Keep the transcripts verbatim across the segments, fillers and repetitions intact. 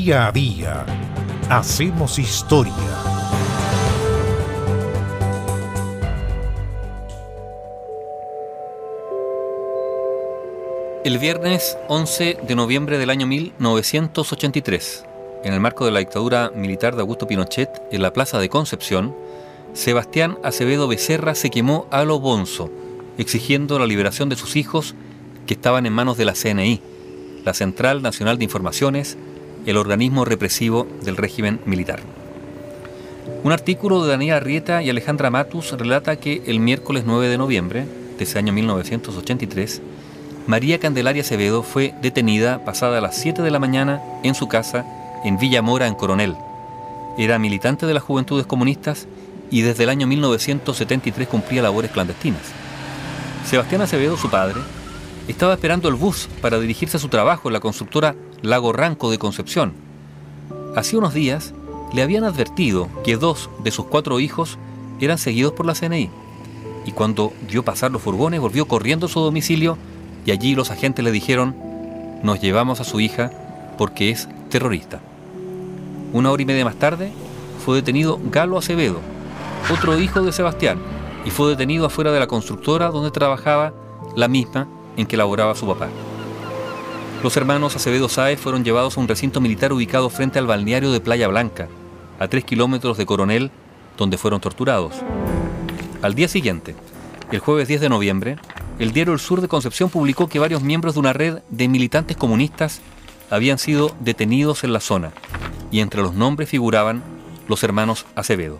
Día a día hacemos historia. El viernes once de noviembre del año mil novecientos ochenta y tres, en el marco de la dictadura militar de Augusto Pinochet, en la plaza de Concepción, Sebastián Acevedo Becerra se quemó a lo bonzo, exigiendo la liberación de sus hijos que estaban en manos de la C N I, la Central Nacional de Informaciones, el organismo represivo del régimen militar. Un artículo de Daniela Arrieta y Alejandra Matus relata que el miércoles nueve de noviembre de ese año mil novecientos ochenta y tres, María Candelaria Acevedo fue detenida pasada las siete de la mañana en su casa en Villa Mora, en Coronel. Era militante de las Juventudes Comunistas y desde el año mil novecientos setenta y tres cumplía labores clandestinas. Sebastián Acevedo, su padre, estaba esperando el bus para dirigirse a su trabajo en la constructora Lago Ranco de Concepción. Hacía unos días le habían advertido que dos de sus cuatro hijos eran seguidos por la C N I, y cuando vio pasar los furgones volvió corriendo a su domicilio y allí los agentes le dijeron: nos llevamos a su hija porque es terrorista. Una hora y media más tarde fue detenido Galo Acevedo, otro hijo de Sebastián, y fue detenido afuera de la constructora donde trabajaba, la misma en que laboraba su papá. Los hermanos Acevedo Sáez fueron llevados a un recinto militar ubicado frente al balneario de Playa Blanca, a tres kilómetros de Coronel, donde fueron torturados. Al día siguiente, el jueves diez de noviembre, el diario El Sur de Concepción publicó que varios miembros de una red de militantes comunistas habían sido detenidos en la zona, y entre los nombres figuraban los hermanos Acevedo.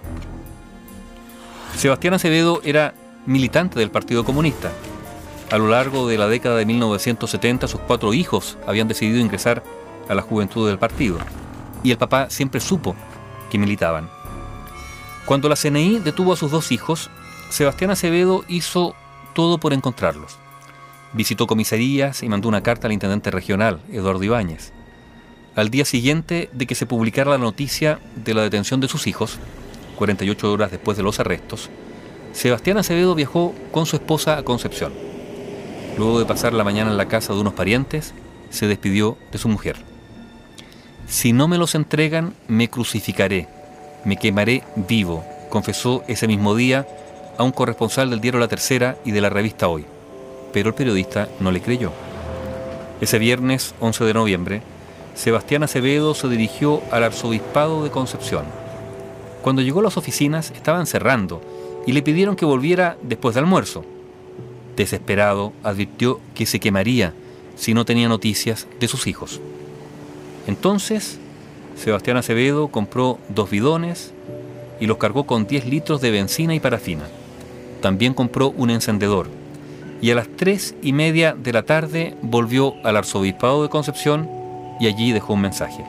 Sebastián Acevedo era militante del Partido Comunista. A lo largo de la década de mil novecientos setenta, sus cuatro hijos habían decidido ingresar a la juventud del partido, y el papá siempre supo que militaban. Cuando la C N I detuvo a sus dos hijos, Sebastián Acevedo hizo todo por encontrarlos. Visitó comisarías y mandó una carta al intendente regional, Eduardo Ibáñez. Al día siguiente de que se publicara la noticia de la detención de sus hijos, cuarenta y ocho horas después de los arrestos, Sebastián Acevedo viajó con su esposa a Concepción. Luego de pasar la mañana en la casa de unos parientes, se despidió de su mujer. Si no me los entregan, me crucificaré, me quemaré vivo, confesó ese mismo día a un corresponsal del diario La Tercera y de la revista Hoy, pero el periodista no le creyó. Ese viernes once de noviembre, Sebastián Acevedo se dirigió al arzobispado de Concepción. Cuando llegó a las oficinas estaban cerrando y le pidieron que volviera después del almuerzo. Desesperado, advirtió que se quemaría si no tenía noticias de sus hijos. Entonces, Sebastián Acevedo compró dos bidones y los cargó con diez litros de benzina y parafina. También compró un encendedor y a las tres y media de la tarde volvió al arzobispado de Concepción y allí dejó un mensaje.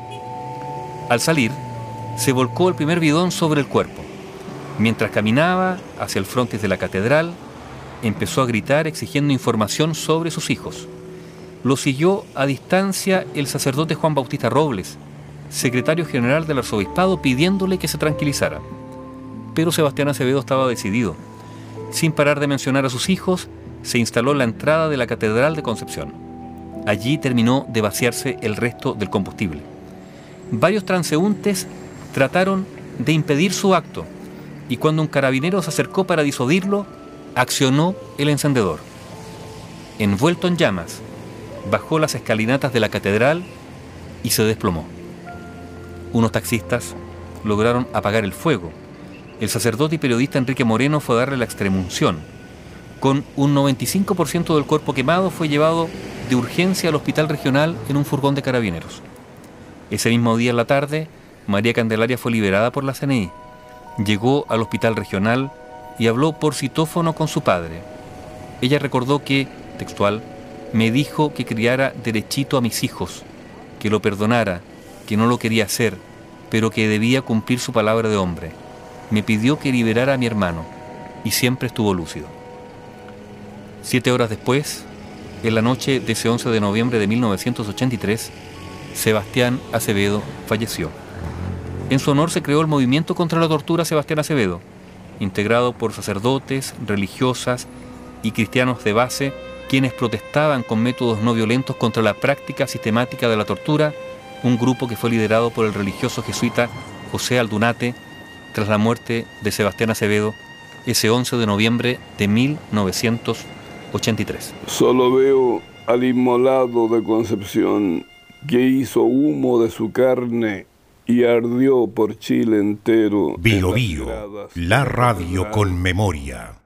Al salir, se volcó el primer bidón sobre el cuerpo. Mientras caminaba hacia el frontis de la catedral, empezó a gritar exigiendo información sobre sus hijos. Lo siguió a distancia el sacerdote Juan Bautista Robles, secretario general del arzobispado, pidiéndole que se tranquilizara. Pero Sebastián Acevedo estaba decidido. Sin parar de mencionar a sus hijos, se instaló en la entrada de la Catedral de Concepción. Allí terminó de vaciarse el resto del combustible. Varios transeúntes trataron de impedir su acto, y cuando un carabinero se acercó para disuadirlo, accionó el encendedor. Envuelto en llamas, bajó las escalinatas de la catedral y se desplomó. Unos taxistas lograron apagar el fuego. El sacerdote y periodista Enrique Moreno fue a darle la extremunción. Con un noventa y cinco por ciento del cuerpo quemado fue llevado de urgencia al hospital regional en un furgón de carabineros. Ese mismo día en la tarde, María Candelaria fue liberada por la C N I. Llegó al hospital regional y habló por citófono con su padre. Ella recordó que, textual, me dijo que criara derechito a mis hijos, que lo perdonara, que no lo quería hacer, pero que debía cumplir su palabra de hombre. Me pidió que liberara a mi hermano y siempre estuvo lúcido. Siete horas después, en la noche de ese once de noviembre de mil novecientos ochenta y tres, Sebastián Acevedo falleció. En su honor se creó el Movimiento contra la Tortura Sebastián Acevedo, integrado por sacerdotes, religiosas y cristianos de base, quienes protestaban con métodos no violentos contra la práctica sistemática de la tortura un grupo que fue liderado por el religioso jesuita José Aldunate tras la muerte de Sebastián Acevedo ese once de noviembre de mil novecientos ochenta y tres. Solo veo al inmolado de Concepción, que hizo humo de su carne y ardió por Chile entero. Bio Bio, la radio con memoria.